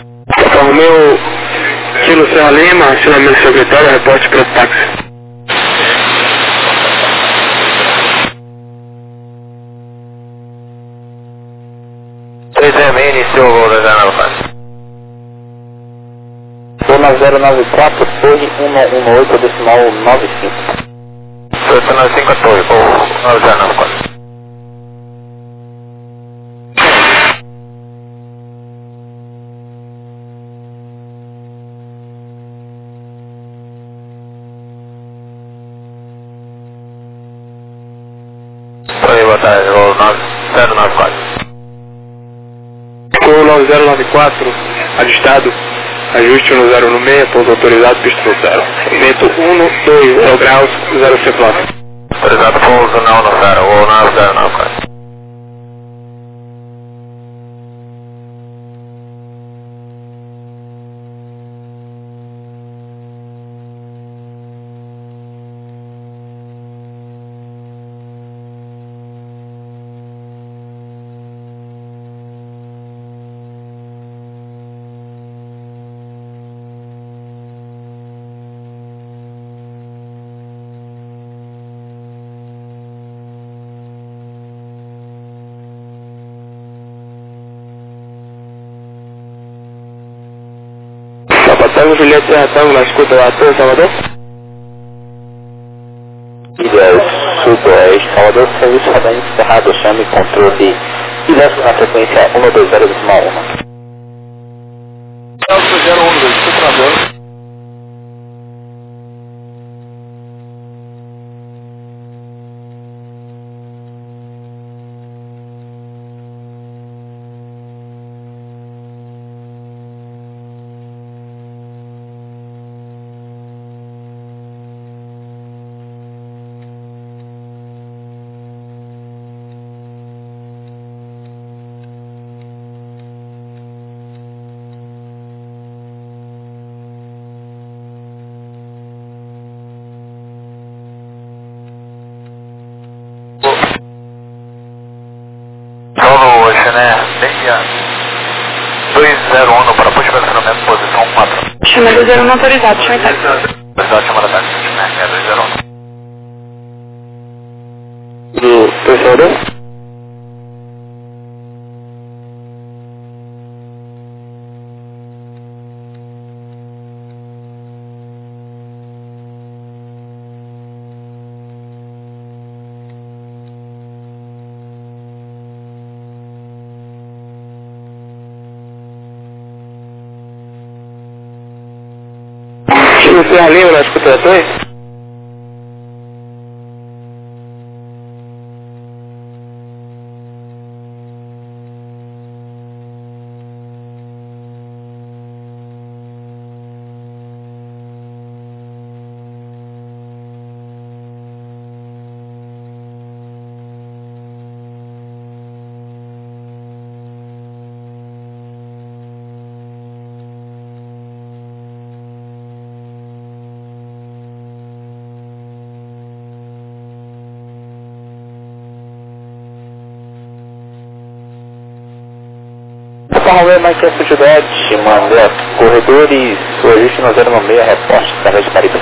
Romeu Kilo Serra Lima, acionamento secretário, reporte para o táxi. Iniciou o voo da 094. Vou na 094, torre 118, decimal 95. 895 a torre, voo 9094. Oi, boa tarde, voo 9094. Voo 9094, ajustado, ajuste no 016, pouso autorizado, pista no 0. Vento 120 graus, 0 circulação. Autorizado pouso não no 0, voo 9094. Tango Juliette Serra Tango, na escuta lá, Salvador? Ilha Sudoeste, Salvador, serviço rodante encerrado, chame controle diverso na frequência 120 decimal 1. Celso 012, suprador. Solo Xané 201 para push posicionamento, posição 4. Chama 201 não autorizado, chama táxi. Autorizado, chamada táxi, Xané 201. Do Salvador? Serra Lima, na escuta da torre? Romeu Manchester Juliette, Mandé, corredores, o ajuste no 096, reporte, através de Caribe.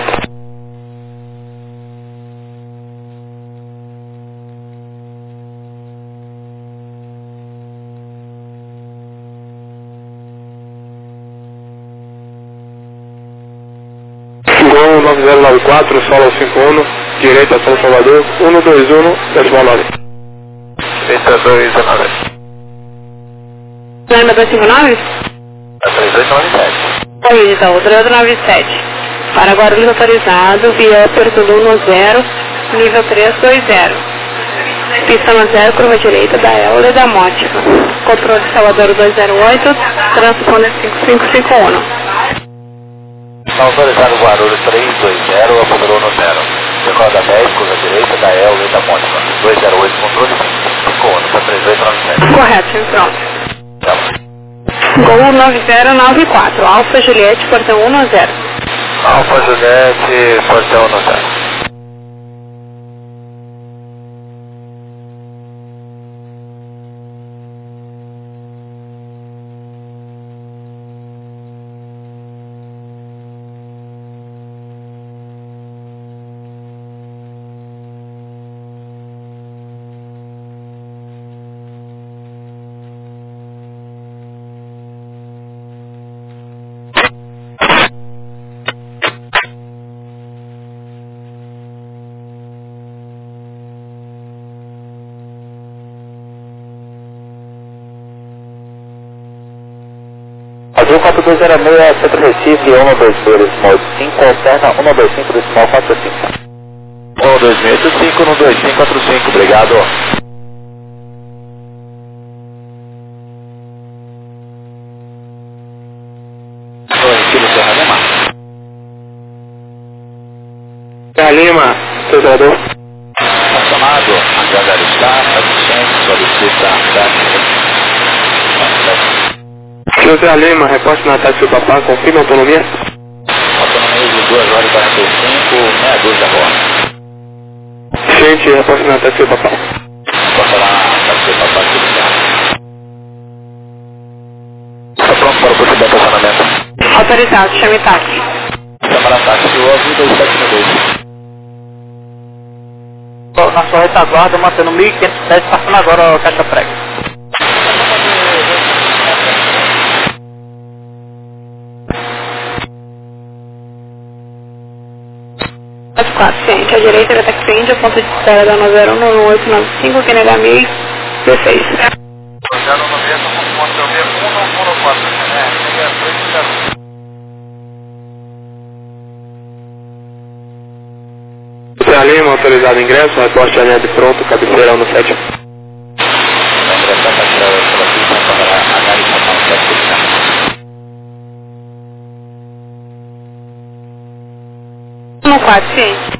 Gol 9094, solo 51, direita São Salvador, 121, decimal 9. 3219. Lembra 259? 3297. Oi, então, 397. Para Guarulhos autorizado, via Porto 110, nível 320. Pista no 0, curva direita da Euler da Mótica. Controle Salvador 208, transponder 5551. Autorizado Guarulhos 320, apodorou no 0. Recorda 10, curva direita da Euler da Mótica. 208, controle 5551, para 3897. Correto, sim, pronto. Gol 9094, Alfa Juliette, portão 10. Alfa Juliette, portão no 0. Azul 4206, Centro Recife, 122, Small 5, alterna 125 do Small 45. 12685, 12545, obrigado. Kilo Serra Lima. Serra Lima, observador. Chamado, aguardar está, satisfeito, solicita Kilo Serra Lima, reporte na taxa do Papá, confirma a autonomia. autonomia de 2 horas e 45, meia dúzia agora. Gente, reporte na taxa do Papá. Passa lá, taxa do Papá, aqui do carro. Está pronto para o procedimento de estacionamento. Autorizado, chame táxi. Câmara táxi, o azul 2792. Na sua retaguarda, mantendo 1510, passando agora a caixa prega. Ciente, à direita da taxi a ponto de espera da 901895, que nega 1016. Serra Lima, autorizado ingresso, reporte de linha de pronto, cabeceira 17. No 4, ciente.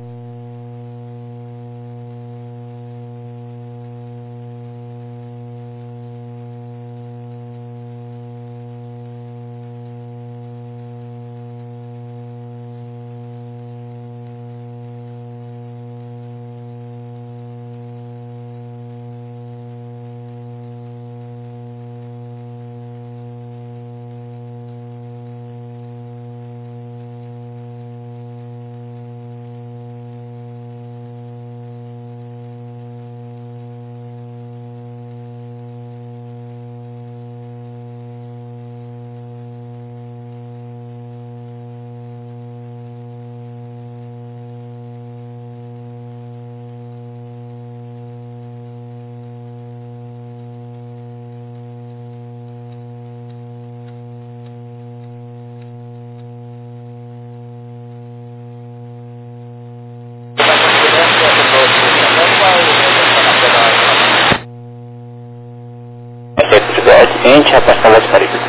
Ciente, rapaz, para Voz Caribe.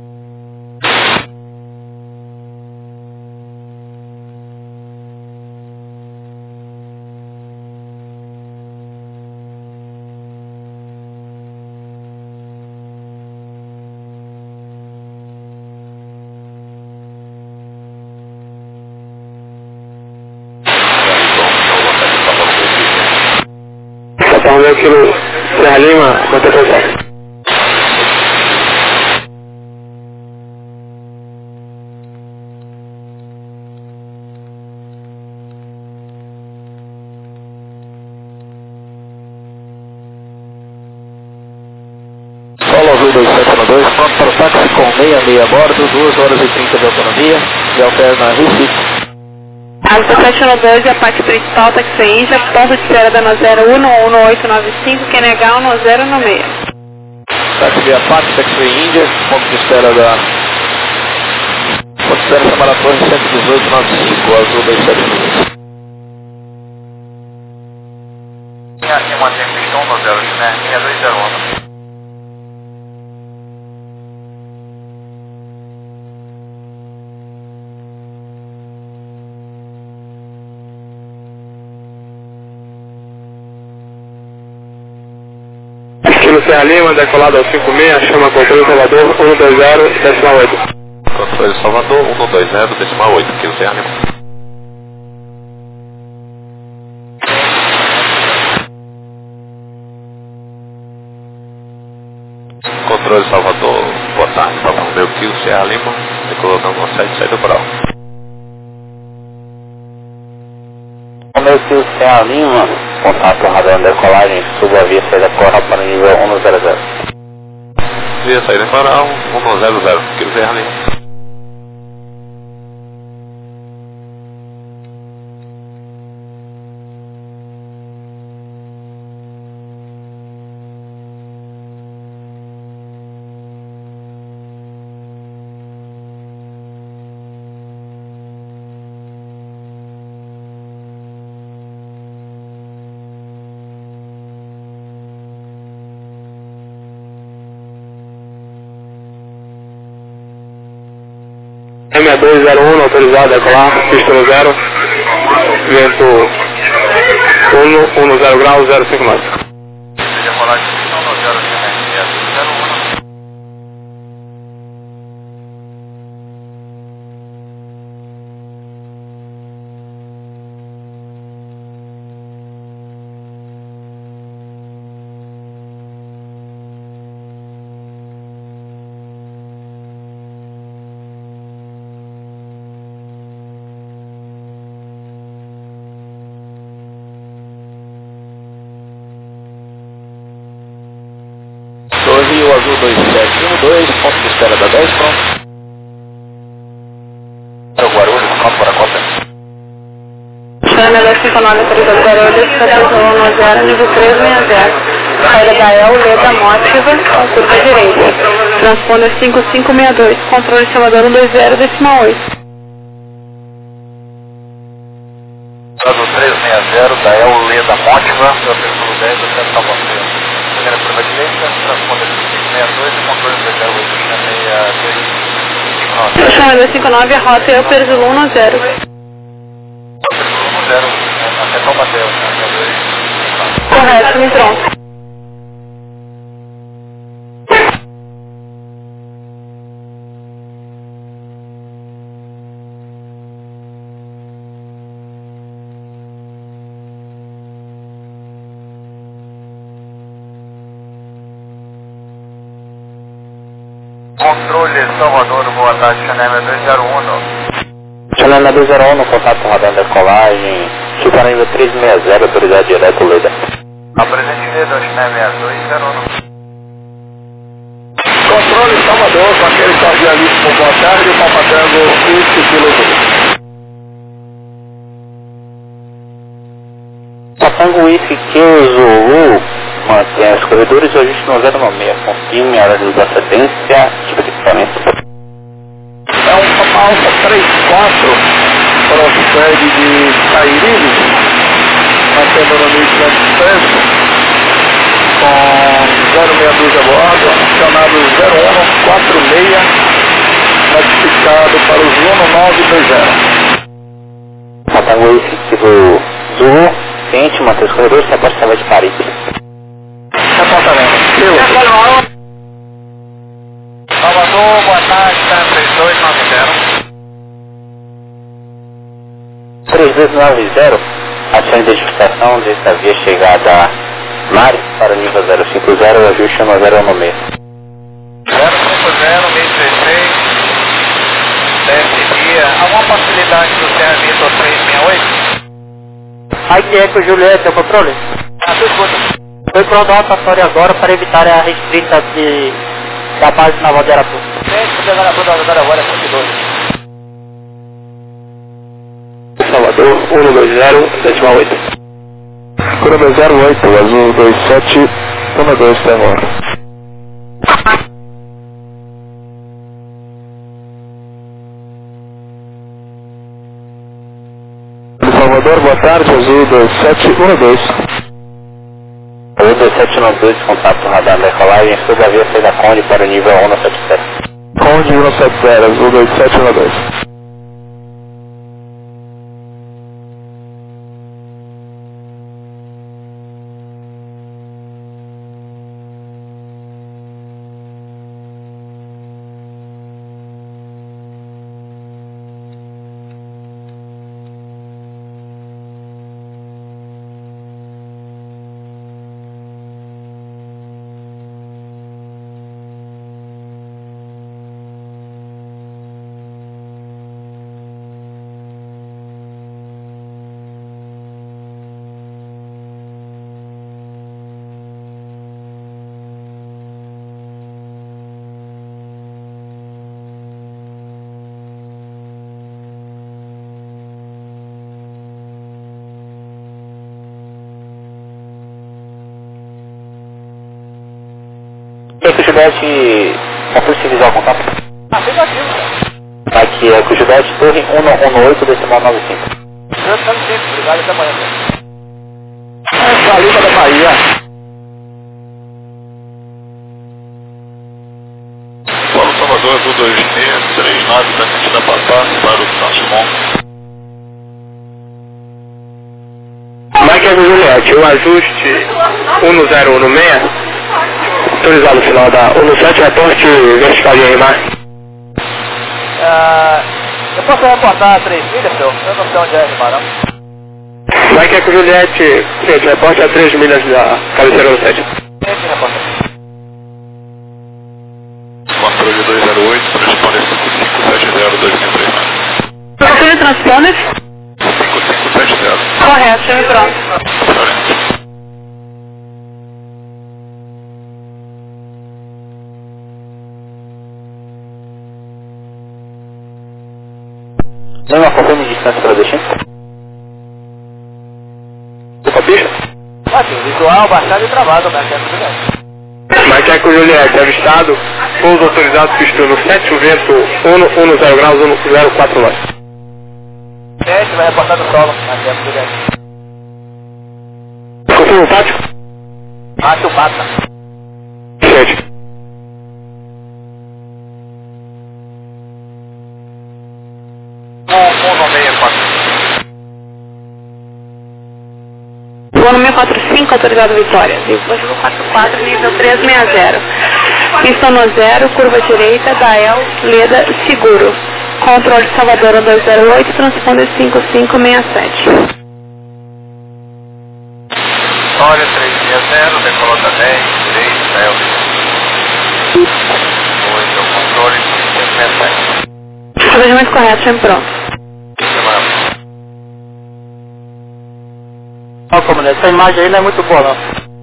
Então, meu quilo Serra Lima, quanto é. Solo azul 2792, pronto para o táxi com 66 a bordo, 2 horas e 30 de autonomia, e alterna Recife. Alta 712, a parte principal, taxi Índia, ponto de espera da 011895, que nega 1096. Táxi via PAC, taxi Índia, ponto de espera da... Ponto de espera Samara Torres 11895, azul 2792. Minha mantém pistão no 0, né? 6201. Kilo Serra Lima, decolado ao 56, chama controle Salvador 120, decimal 8. Controle Salvador 120, decimal 8, Kilo Serra Lima. Controle Salvador, boa tarde, Papa Romeu Kilo Serra Lima, decolou na 17, sai do Brau. Romeu Kilo Serra Lima, contato radar decolagem, suba a via saída corra para o nível 100. Via saída para 100, Kilo Serra Lima. 6201, autorizado a decolar, pista no 0, vento 10 graus, 05 knots. Rio Azul 2712, ponto de espera da 10, pronto. Guarulhos, pronto para a Copa. Chama 259, autorizado Guarulhos, 1410, nível 360. Saída da El, Leda Mótiva, com curva direita. Transponder 5562, controle chamador 120, decimal 8. Estado 360 da El, Leda Mótiva, seu veículo 10, eu quero estar você. Primeira curva direita, transponder 5562 e controle 208, Chama 259, a rota é o Perzulo 10. Até Palmatel, Correto, me pronto. Controle Salvador, boa tarde, Chanel 201. Chanel 201, contato rodando decolagem, Chucarimba 360, autoridade direto Leda. Apresente Leda, Chanel 6201. Controle Salvador, com aquele cardialíssimo, boa tarde, Palmatango, Whisky Kilo Zulu. Palmatango Whisky Kilo Zulu, mantém os corredores, o ajuste no 096, confirme a hora de procedência, tipo de equipamento. É uma Alfa 34, procede de Cairibe, mantendo no 1500 com 062 a bordo, acionado 0146, notificado para o Zuno 920. Palmatango Whisky Kilo Zulu, ciente, mantém os corredores, se aproxima de Paris. Apontamento. Salvador, boa tarde, 3290. Ação de identificação desta via chegada a Mares para o nível 050, ajuste no 016. 050, 1016, DSD. Alguma possibilidade do Serra Vitor 368? Aqui é com o Juliette, é o controle? Tu escuta. Foi pronto a rotatória agora para evitar a restrita da base naval de Aratu. Gente, o Aratu da agora é 52. Salvador 120, decimal 8. Curva 08, Azul 27, 12, Terror. Salvador, boa tarde, Azul 2712. Azul 2712, contato radar decolagem, sobre a via saída Conde para o nível 177. Conde 170, Azul 2712. Cujudete, concurso visual contato? Afirmativo, cara. Aqui é Cujudete, torre 118, decimal 95. Eu estamos sempre, obrigado, até amanhã. Essa Liga da Bahia. Paulo Salvador, Azul 2639, tenente da Patá, para o Transmon. Mike Eco Juliette, o ajuste 1016, autorizado final da 17, reporte vertical de RMAR. Eu posso reportar 3 milhas, senhor? Eu não sei onde é RMAR, não. Mike Eco Juliette, gente, reporte a 3 milhas da cabeceira 07. Esse reporta. Controle 208, transponder 5570-2039. Controle transponder? 5570. Correto, chame pronto. Excelente. Nenhuma confirme de distância para o destino? Opa, pista. Aqui, visual baixado e travado, né? Tudo bem. Mike Eco Juliette, avistado, pouso autorizado, pista no 7, o vento 110 graus, 104 nós. Gente, vai reportar do solo, mas tudo bem. Confirma o tático? Acho o pata. Gente. Voo no 645, autorizado Vitória. Dispositivo 44, nível 360. Pista no 0, curva direita, Dael, Leda, seguro. Controle Salvador 208, transponder 5567. Vitória 360, decolota 10, direito, Dael. 8, é o controle 5567. Procedimento correto, chame pronto. Ó, comunidade, essa imagem aí não é muito boa, não.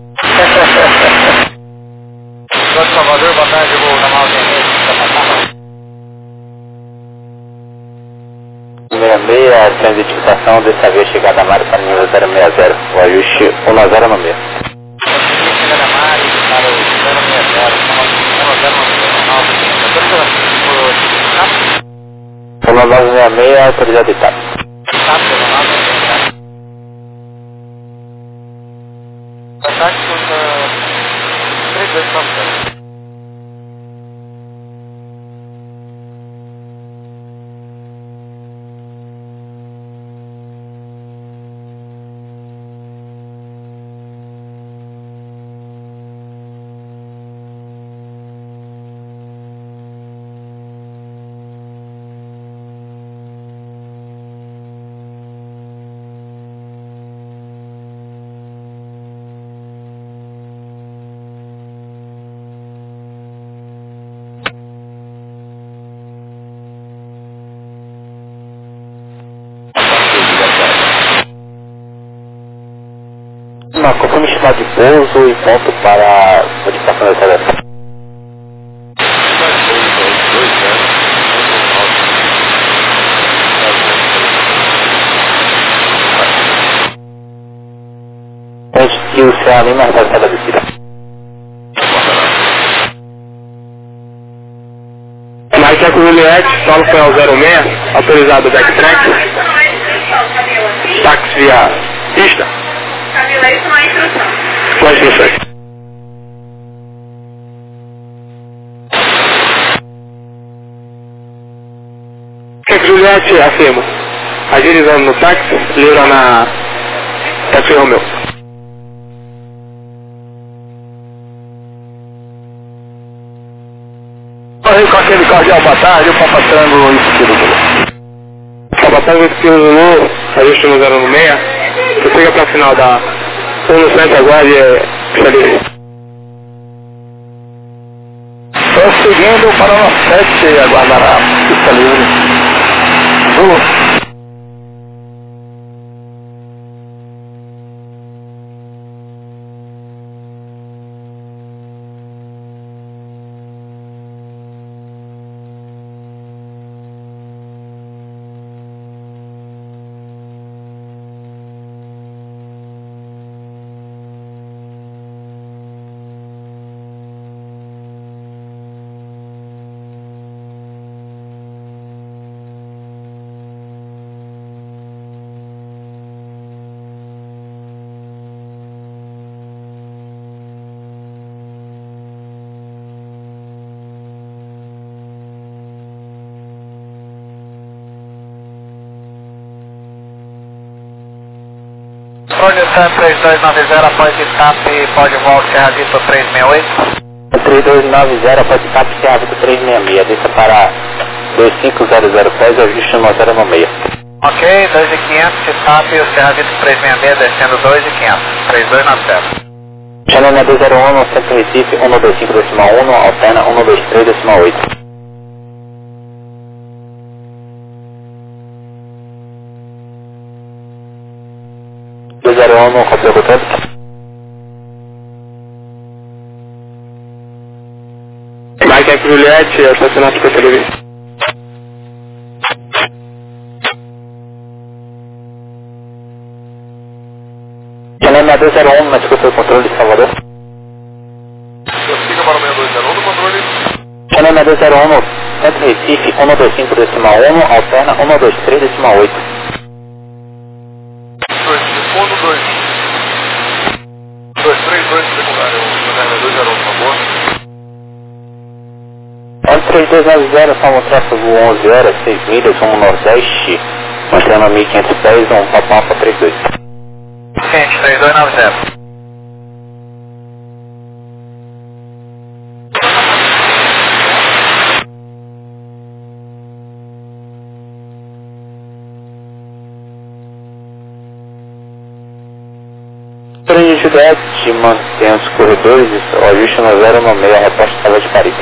Sr. Salvador, boa tarde, vou chamar o tenente da Patá. 66, sem identificação, dessa vez chegada a Mário para nível 060, o ajuste 10 no meio. Chegada a Mário, para o 060, 1966, autorizado e tal. Ataque contra 3297. Uma confirme estimado de pouso e ponto para modificação da aceleração. Antes que o céu Lima retorne da descida. Mike Eco Juliette, solo foi ao 06, autorizado backtrack. Táxi via pista. Camila, isso não é instrução. Com as instruções. Mike Eco Juliette, afirmo. Agilizando no táxi, livra na Táxi Romeu. Correio com aquele cordial, boa tarde, o Papa Tango, isso tudo. Papa Tango, isso tudo Zulu, ajuste no 016. Prossiga para a final da 1 aguarde pista livre. Prosseguindo para o 7, aguardará pista livre. Zulu. Nissan 3290 após escape, pode volta Serra Vista 368. 3290 após escape, Serra Vista 366, desça para 2500 pés, ajuste no 0 no meio. Ok, 2500, escape, Serra Vista 366, descendo 2500, 3290. Channel 201, Centro Recife, 125.1, alterna 123.8. 201, copia o trânsito. Mike Eco Juliette, estacionamento para televisão. Channel 201, na desculpa o controle de Salvador. Siga para o 6201 no controle. Channel 201, Centro Recife, 125.1, alterna 123.8. 232 secundário, Channel 201, por favor. 3290, salvo tráfego 11 horas, 6 milhas, rumo nordeste, mostrando 1500 pés, Papa 32. Gente, 3290. Trem de Juliette, mantém os corredores, o ajuste no 0 no meio, a resposta estava de Paris.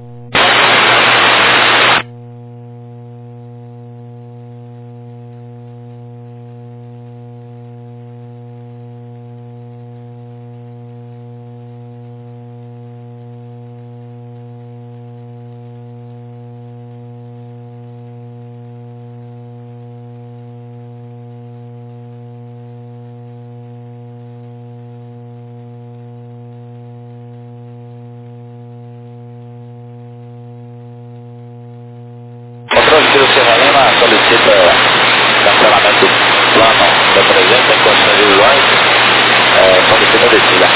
Controle de Serra Lima solicita cancelamento do plano da presença em condições visuais, solicita descida.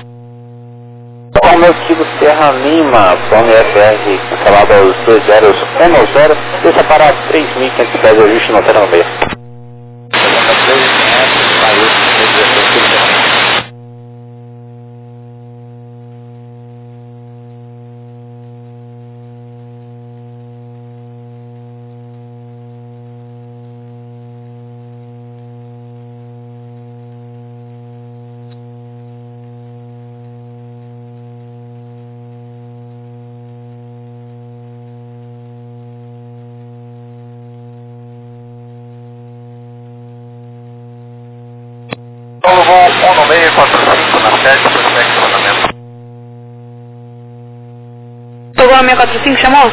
O motivo Serra Lima, plano FR, cancelado aos 2010, desça para 3.500 pés, ajuste no 0 no meio. 63.500, saiu 16 km. Paulo Voo 19645 na sede, prospecto de andamento. Pegou a 645, chamou?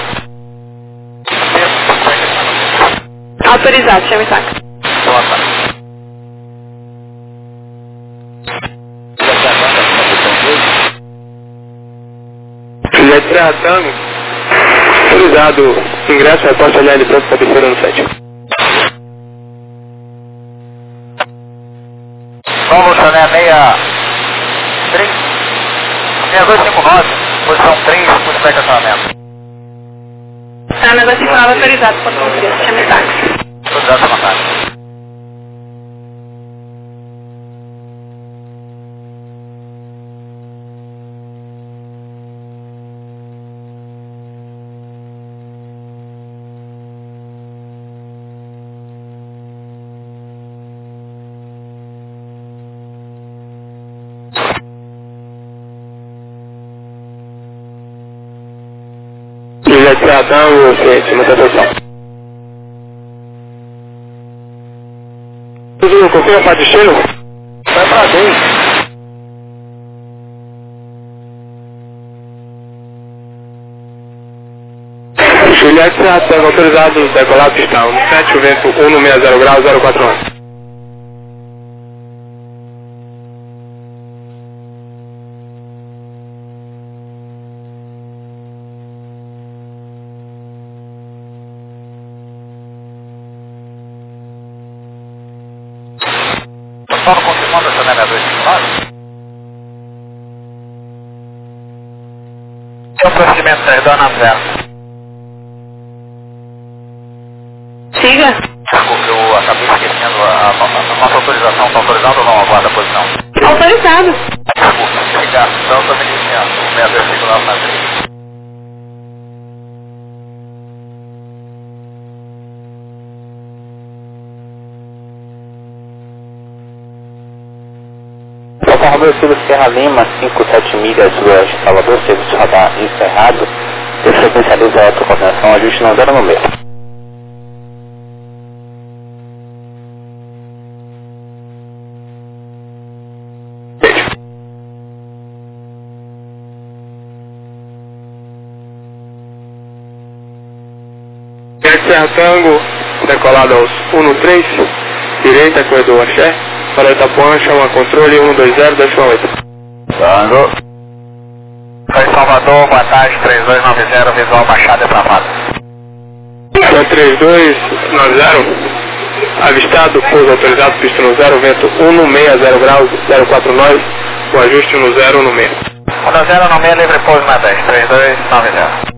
Autorizado, chama e saca. Juliette Serra Tango, autorizado, ingresso, resposta LL pronto para terceira no 7. Paulo Chané 6259, posição 3, prospecto de andamento. Tá, negócio de autorizado, portão 3, chama e saca. Autorizado na vantagem. Juliette Serra Tango, ciente, muita atenção. Confirma para destino? Vai pra dentro. Juliette Serra Tango, autorizado, decolar pistão, 7, o vento 160 graus, 041. Só no confirmando a Chané 6259. É o procedimento da Redona Zero. Siga. Eu acabei esquecendo a Nossa autorização está autorizada ou não? Aguarda a posição. Autorizado. Desculpa, ligação também iniciando. 62593. Alfa Romeo Silva Serra Lima, 57 milhas sudoeste de Salvador, serviço radar encerrado. Frequencializa a autocoordenação, ajuste não 0 no meio. Serra Tango, decolado aos 1-3, direita, corredor Axé, para Itapuã, chama controle 120-8. Tango. Foi Salvador, boa tarde, 3290, visual baixada e travado. 3290, avistado, pouso autorizado, pista no 0, vento 160 graus, 049, o ajuste no 0 no meio. 10 no meio, livre pouso na 10, 3290.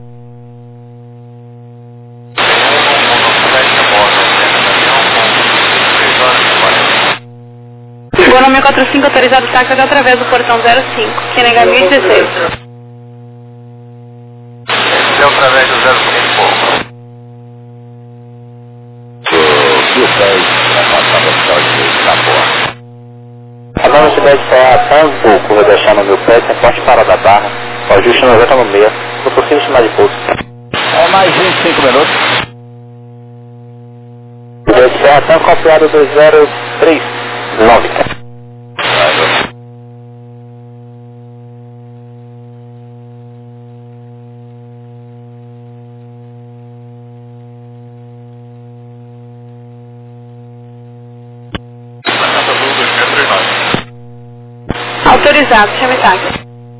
Boa 645, autorizado táxi através do portão 05, que nega 1016. Deu através do 05. A nova cidade Serra Tango, corredor chama meu pé, sem forte parada da barra, o ajuste 90 no meio, no possível chamar de pouso. É mais 25 minutos. Cidade Serra Tango, copiado 2039. Autorizado, chame táxi.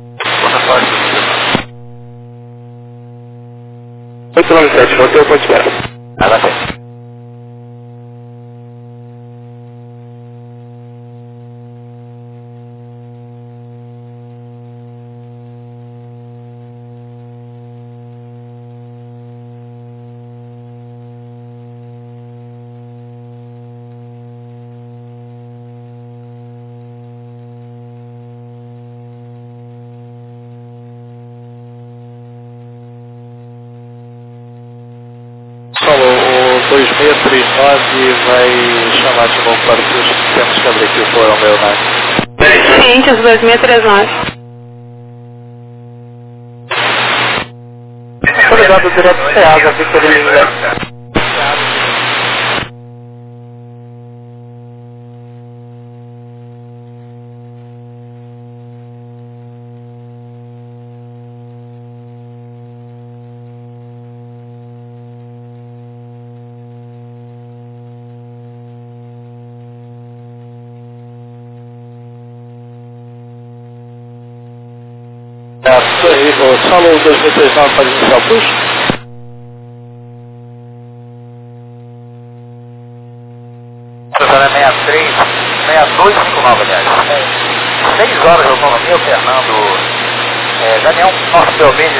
897, voltei ao ponto de espera. Ela tem. Falou, o 2639 vai chamar de novo para o que temos que abrir aqui o porão meu, né? Ciências 2639. Autorizado direto CEASA, Vitorino. Isso aí, o Solo 2039 pode iniciar o push? Professora 6259, aliás. 6 horas de autonomia, o Fernando. Daniel, nosso POV de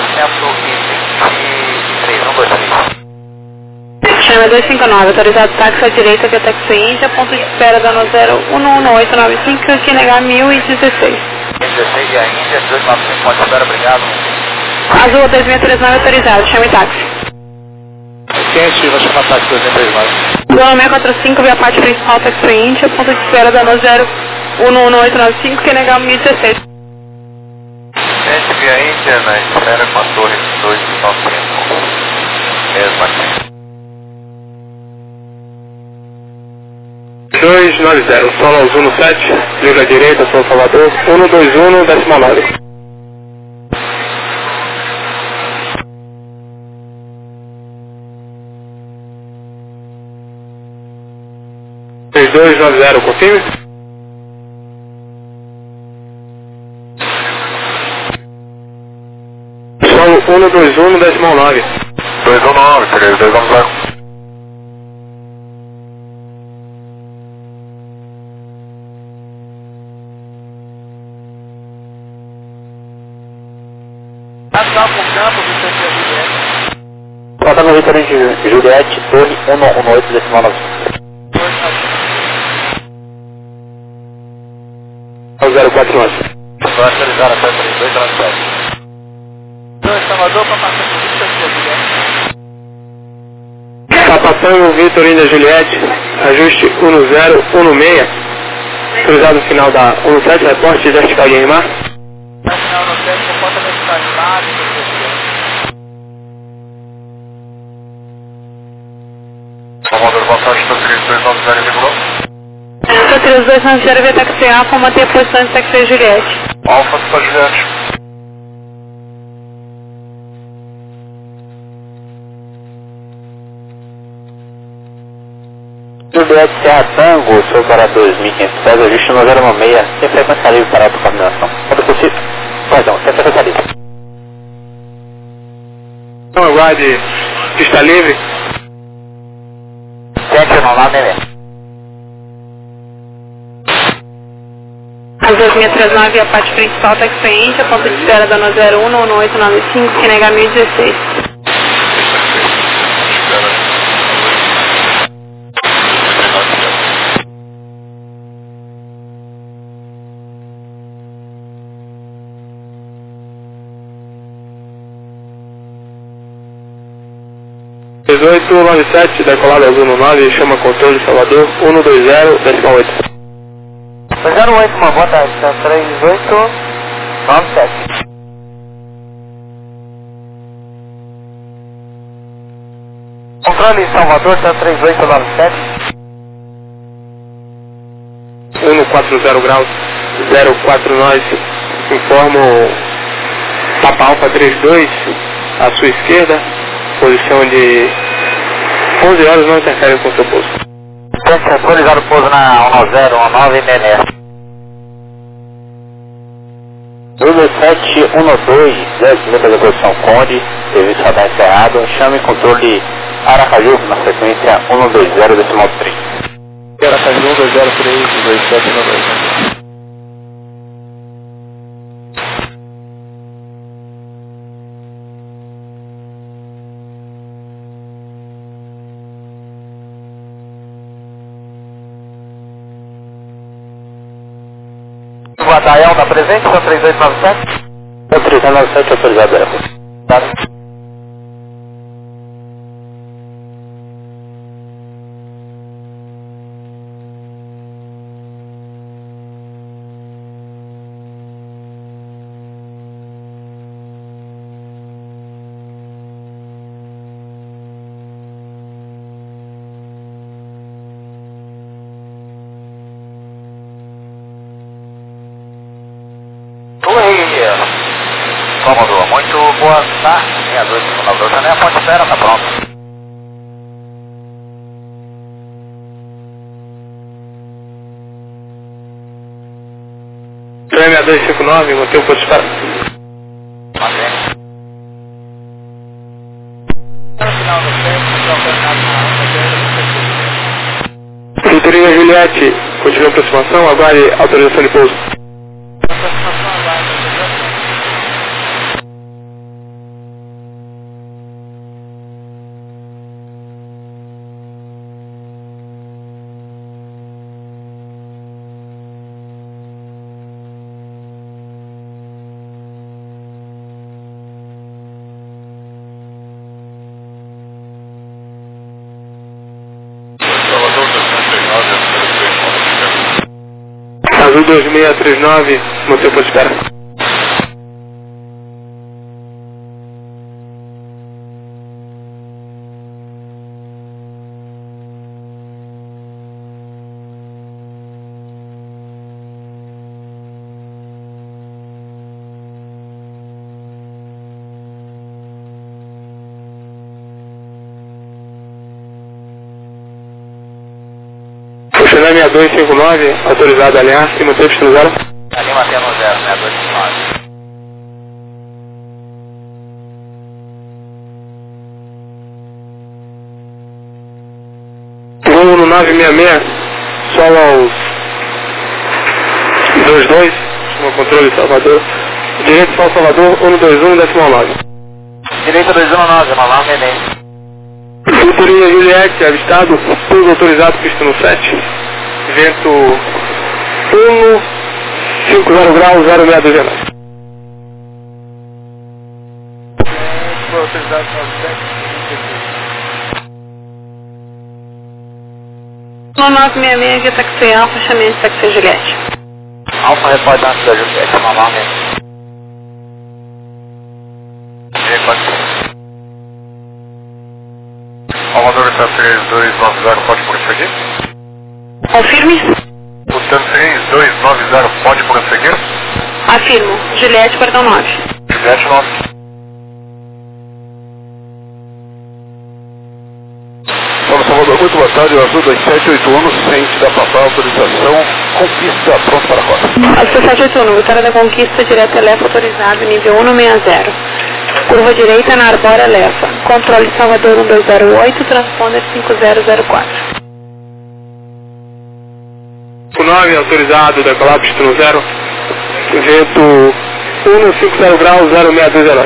123, 123. Chama 259, autorizado táxi à direita, que é taxi Índia, ponto de espera da 11895, que nega 1016. 16 e a Índia, 295, pode espera, obrigado. Azul 2639, autorizado, chame táxi. Quente, vai chamar táxi 2039. Boa 645, via parte principal, taxi Índia, ponto de espera da 11895, que nega 1016. Gente, via Índia, na espera com a torre 295. Mesmo aqui. 290, solo aos 17, liga à direita, São Salvador, 121, 19. Confirme? Solo 121, 19. 219, 3210. Falta no Vitorino de Juliette, torre 118, decimal 9. 1049. Estou autorizado até 3297. Então, Salvador, para passar por isso aqui, Papatango, Vitor, Índia, Juliette, ajuste 1016, autorizado no final da 17, reporte vertical de Neymar. na final do tempo, por conta da estabilidade, Salvador, boa tarde, estou 3290, regulou. Delta 3290, via táxi Alfa, manter a posição de táxi Juliette. Alfa, para Juliette. Juliette Serra Tango, sou para 2.500 pés, ajuste 1016, sem frequência livre para autocombinação. Quando possível, perdão, sem frequência livre. Então aguarde pista livre. 719, As 2639, a parte principal táxi Índia, ponto de espera da 01 1895, QNH 1016. Espera 1897, decolado azul no 9, chama controle Salvador, 120, 8. 08, uma boa tarde, 3897. Controle Salvador, 3897. 140 graus, 049, informo Papa Alfa 32, à sua esquerda, posição de 11 horas, não interfere com o seu pouso. Autorizado o pouso na 1019, Nené. 1712, 10 minutos da posição Conde, serviço radar encerrado, chame controle Aracaju na frequência 120.3. Aracaju 203, 2792. O Adael está presente, são 3897? É 3897 autorizado, é. Tá. Salvador, muito boa tarde, 62, já nem a ponte espera, tá pronto. Então 6259, mantém o posto de espera. Mantém. No final do tempo, Cinturinha Juliette, continua a aproximação, aguarde autorização de pouso. Azul 2639, mantém o posto de espera. Funcionário 6259, autorizado a alinhar, e manter pista no zero. Ali mantendo 0, 6259. Voo no 966, solo aos 22, chama controle Salvador. Direito Sol Salvador, 121, 19. Direito 219, Malau, Neném. Cinturinha Juliette, avistado, pouso autorizado, pista no 7. Vento 1, 50 graus, 0629. Autorizado 97. 1966, aqui táxi Alfa, chamei de táxi Juliette. Alfa reportante da Juliette, normalmente. Salvador está 3290, pode prosseguir? Confirme? O TAM 3290 pode prosseguir? Afirmo. Juliette, perdão 9. Juliette 9. Fala, Salvador, muito boa tarde, o Azul 2781, ciente da papel, autorização, conquista, pronto para a rota. Azul 781, Vitória da Conquista, direto Elefa, autorizado, nível 160. Curva direita na Arbora Elefa. Controle Salvador 1208, transponder 5004. 9, autorizado, decolar pistão 0, vento 150 graus, 0629.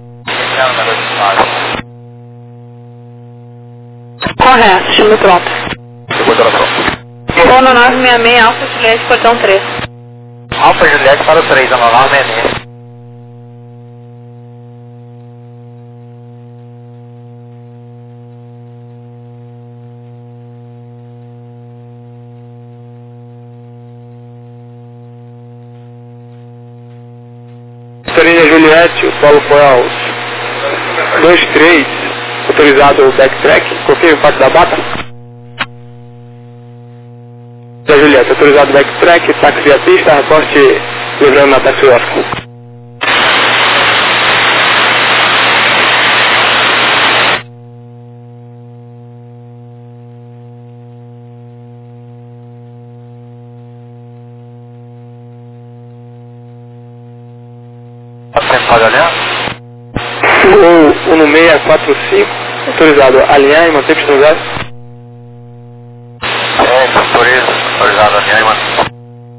Correto, chama pronto. Depois ela pronto. Fono 966, Alfa Juliette, portão 3. Alfa Juliette para o 3, a 966. Vitorina Juliette, o solo foi aos 23, autorizado o backtrack, confirme o parte da bata. Da Juliette, autorizado o backtrack, táxi a pista, reporte livrando na táxi Oscar. Gol 1645, autorizado a alinhar e manter pistão 0. Autorizado a alinhar e manter.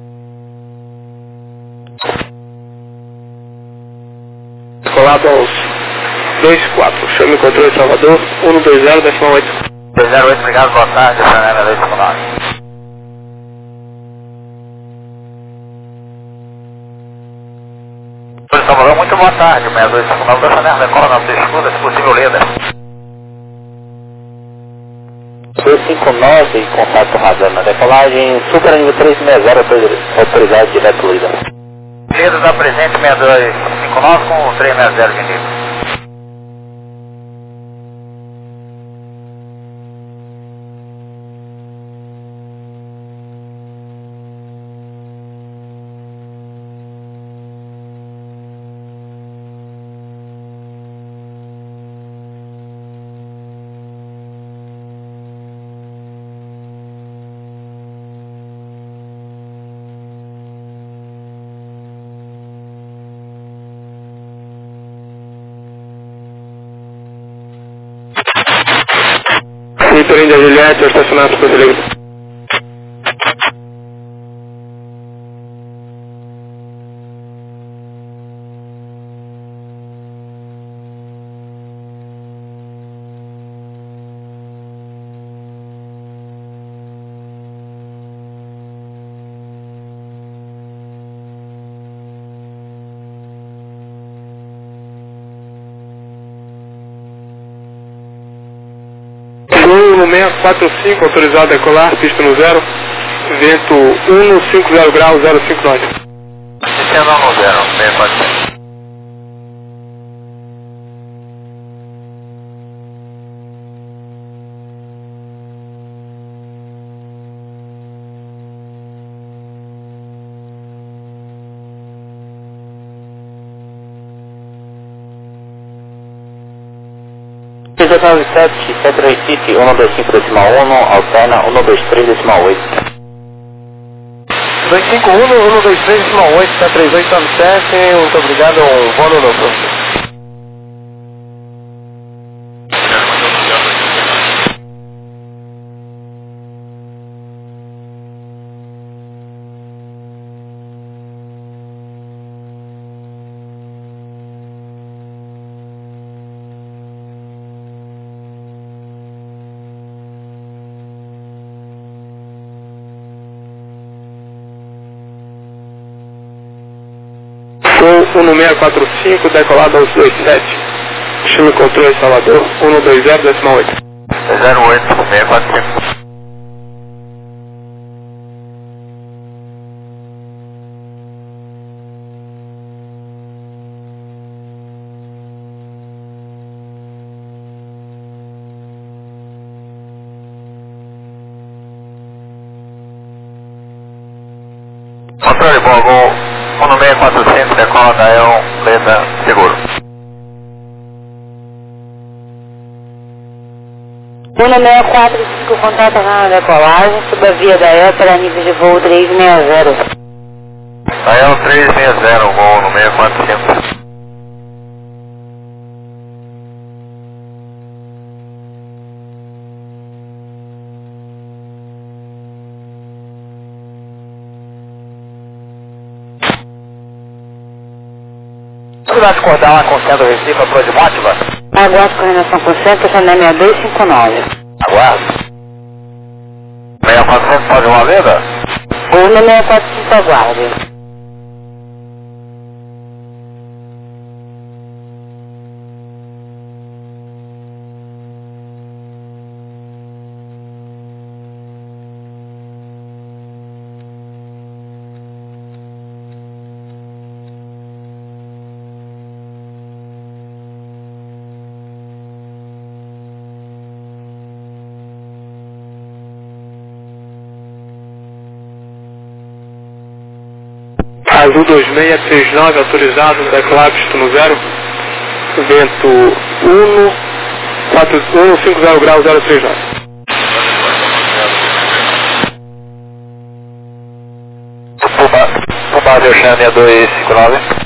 Colado aos 24, chame o controle Salvador, 120, 8. 208, obrigado, boa tarde, Janela 259. Salvador, muito boa tarde, 6259 da Janela, decola na sua escuta, se possível, líder. 259, contato radar na decolagem, super nível 360, autorizado direto líder. Líder da presente 6259 com 360 de nível. Vitorina Juliette, ao estacionado para o livre. Gol 1645, autorizado a decolar, pista no 0, vento 150 graus, 059. Sistema no 0, 645. Central City, 125.1, alterna 123.8. 251, 123.8, está 3897, muito obrigado, voo no próximo. 1645, decolado aos 27. Chame controle Salvador, 120,8. 08, 645. Controle Bogo 16400, decola da El Leda Seguro. 1645, contato na decolagem, suba a via da El para nível de voo 360. Da El 360, voo no 645. Cidade Cordal, com centro Recife, a de Mótiva. Aguardo coordenação com centro, janela 6259. Aguardo. 6400, pode uma venda? Ou no 645, aguarde. Azul 2639, autorizado, decolado, no 0. Vento 150 graus 039. Fubá de Oceania 259.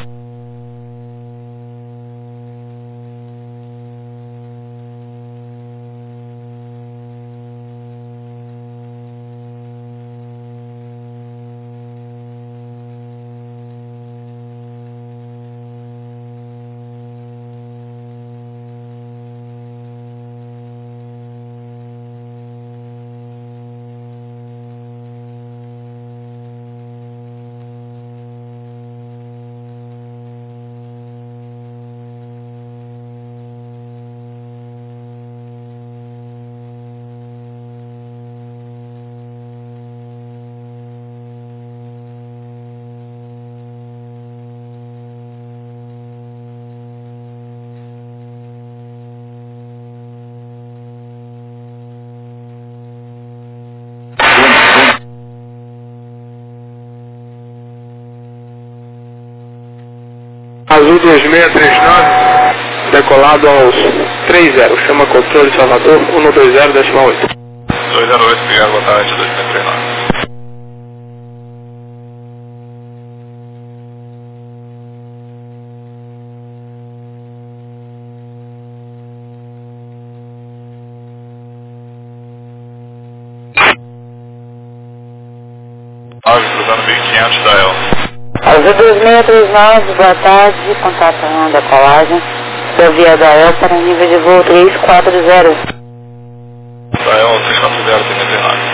Azul 2639, decolado aos 30, chama controle Salvador, 120,8. 208, obrigado, boa tarde, 2039. Cruzando 1500 da El. Azul 2639, boa tarde, contato na decolagem, da via da El para nível de voo 340. Da El 340, 39.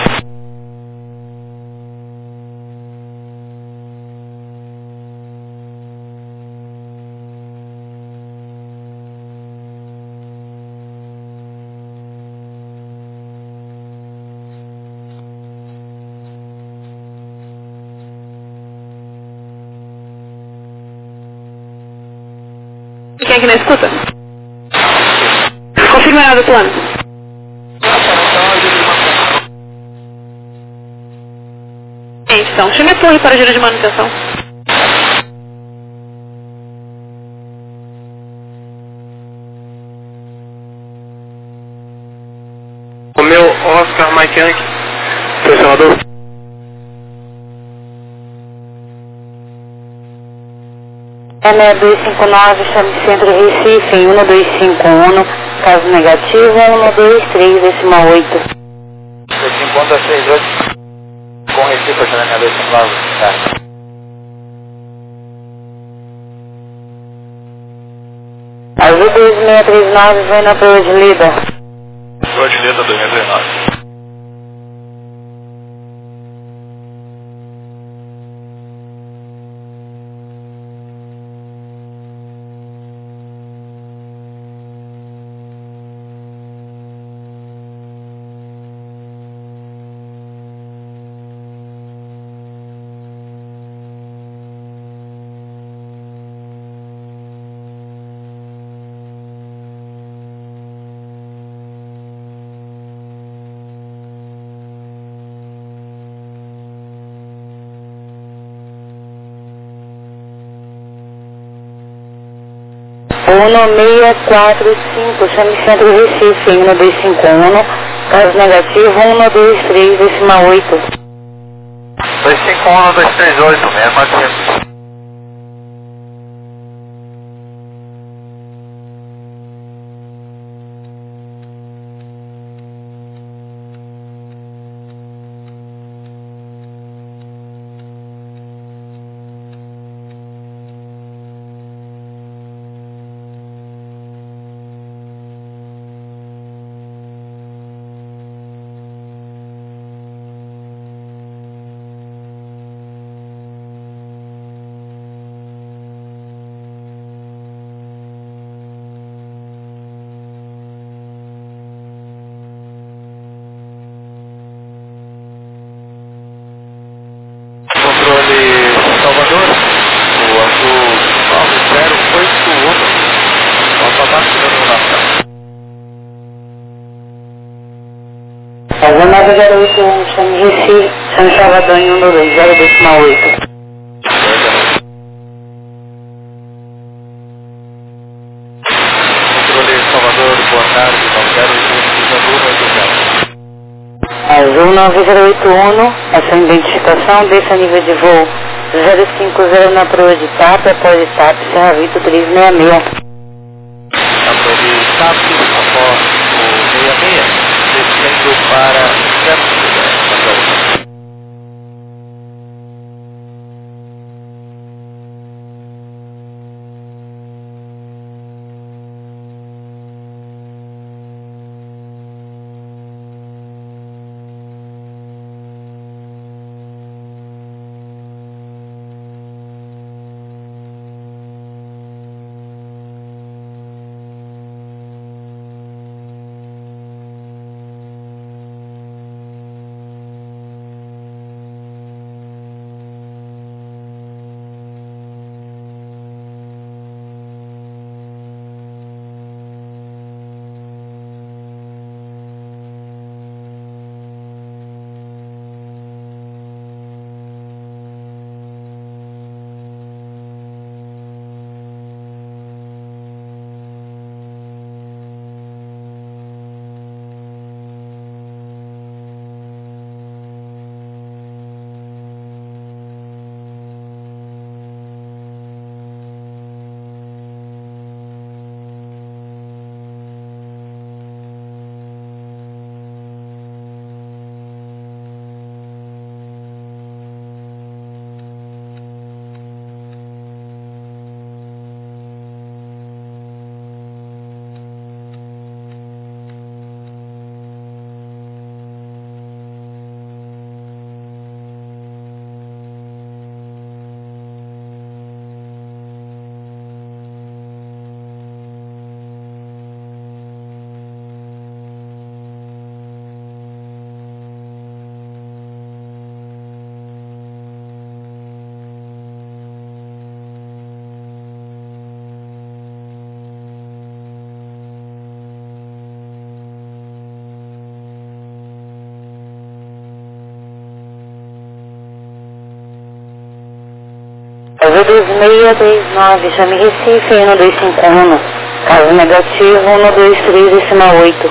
Quem é que não escuta? Confirmado o plano. Então, chame a torre para giro de manutenção. O meu Oscar Mike Yankee, pressionador. É 6259, chame Centro Recife em 1251, caso negativo 123,8. 5.38 com Recife, janela 259. Tá. Azul 2639, vem na Torre de Lida. Torre de Lida 2039. 1645, chame Centro Recife, 1251, caso negativo, 123, decimal 8. 251, 238, 6400. Salvador, o azul 9081, automático de anotação. Azul 9081, chame Recife, chame Salvador em 120, 0,8. Controle Salvador, boa tarde, 9081, Azul 9081, a sua identificação, desça nível de voo 050 na proa de TAP, após de TAP, Serra Vitor 366. Após de TAP, após o 66, descendo para Amsterdã. Azul 2639, chame Recife, 1251, caso negativo, 123, decimal 8.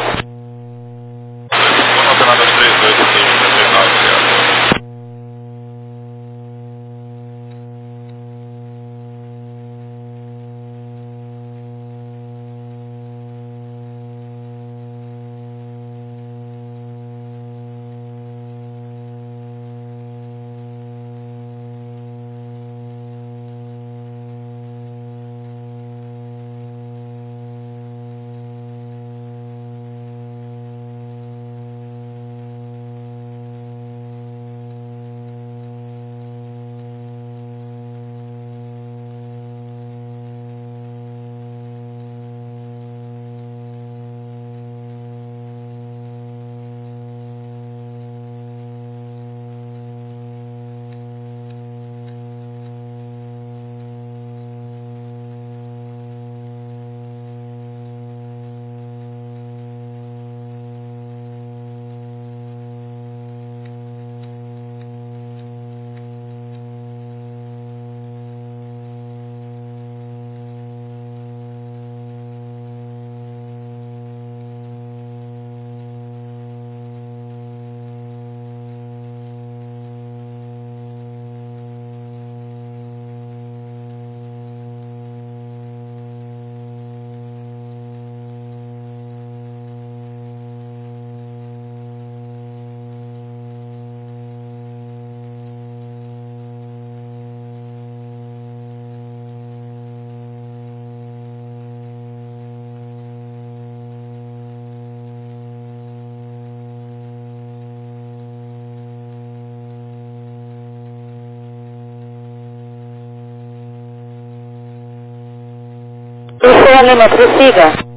Serra Lima, prossiga.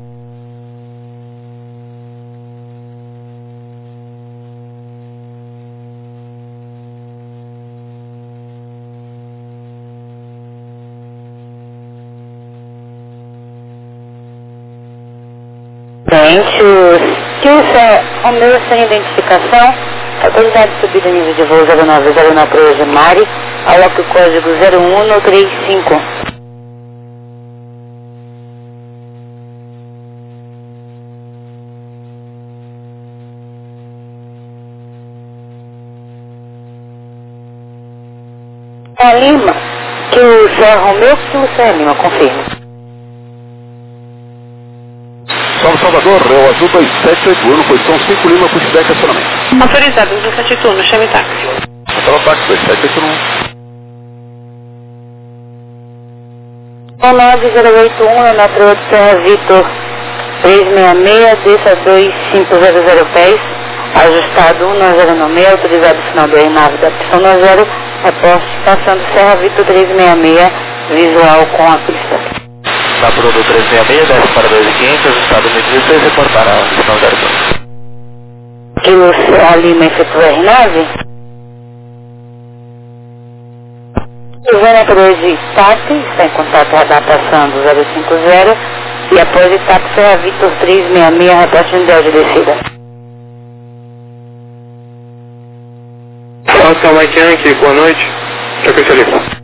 Se o Romeu sem identificação, autoridade de subida nível de voo 0909 para hoje Mari, aloque o código 0135. É Lima, que o Serra Romeu, que o Serra Lima, confirma. Salvador, é o Azul 2781, posição 5 Lima, Pushback, estacionamento. Autorizado, 17 turno, chame táxi. Hotel táxi 2781. 19081, na metrô de Serra Vitor 366, desça 2500 pés, ajustado 19096, autorizado final do aeronave da opção 90, reporte passando Serra Vitor 366, visual com a pista. Na Pro do 366, desce para 2500, ajustado 1016, reportar a final 02. Que o Serra Lima efetua R9? Giovana para hoje TAP, está em contato radar passando 050 e após etapa Serra Vitor 366, reporte unidade de descida. Hotel Mike Yankee, boa noite. Frequência Lima.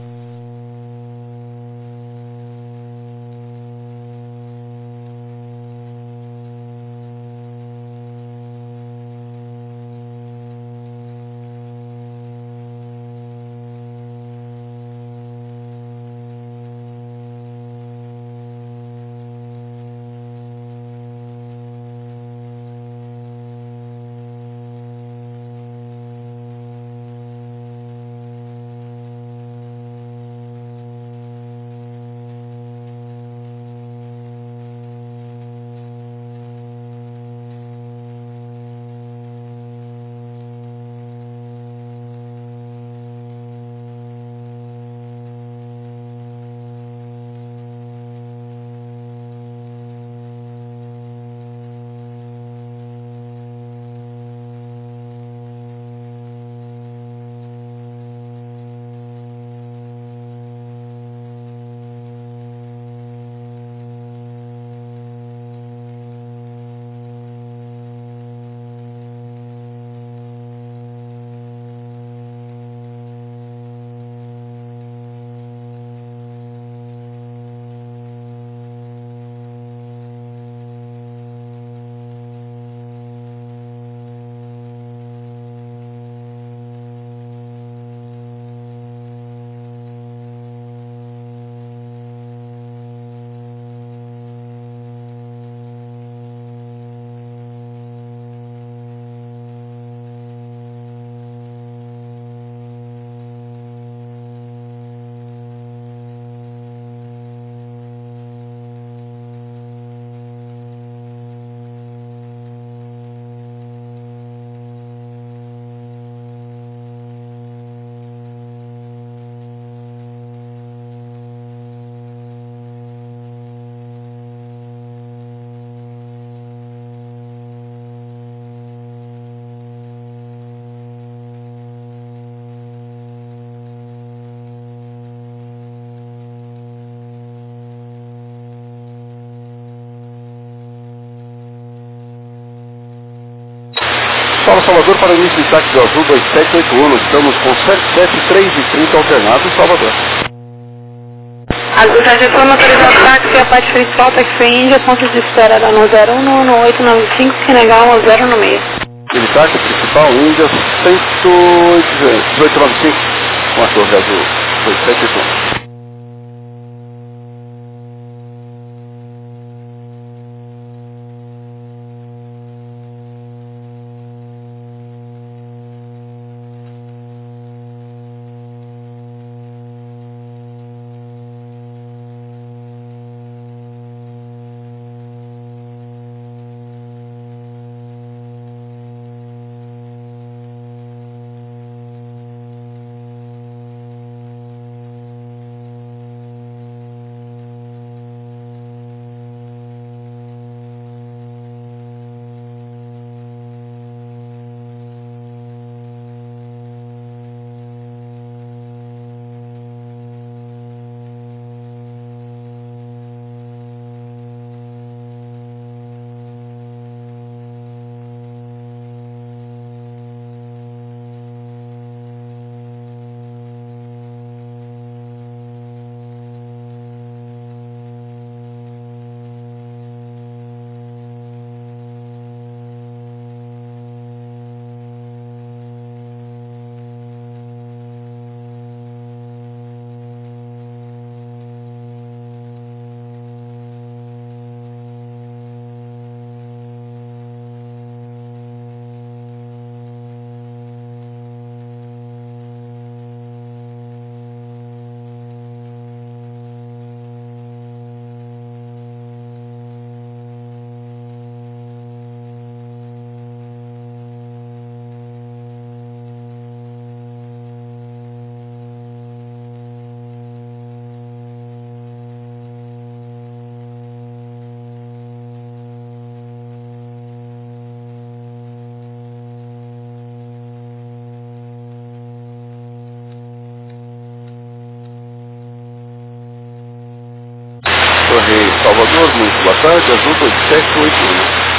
Salvador para o início de táxi do Azul 2781, estamos com 77330 alternado, Salvador. Azul trajetória motorizado táxi, a parte principal, táxi Índia, ponto de espera da no 01 no 895, Senegal, no 0 no meio. Ele táxi principal, Índia 1895, com a torre Azul 2781. Salvador, muito boa tarde, Azul 2781.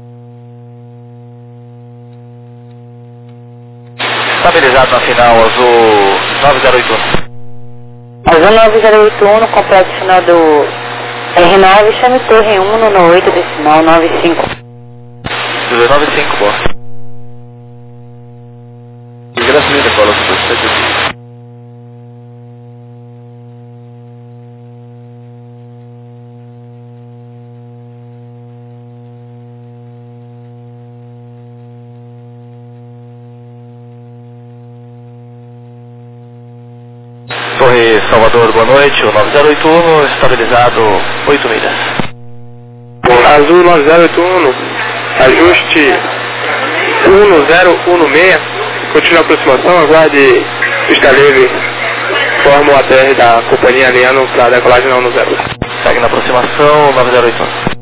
Estabilizado na final, Azul 9081. Azul 9081, no completo final do R9, chame torre 1 no 8 decimal 95. 95, boa. Ingresso linda, cola 2781. Torre Salvador, boa noite, o 9081, estabilizado 8 milhas. Azul 9081, ajuste 1016, continua a aproximação, aguarde pista livre, forma o ATR da companhia Aliano para decolagem na 10. Segue na aproximação, 9081.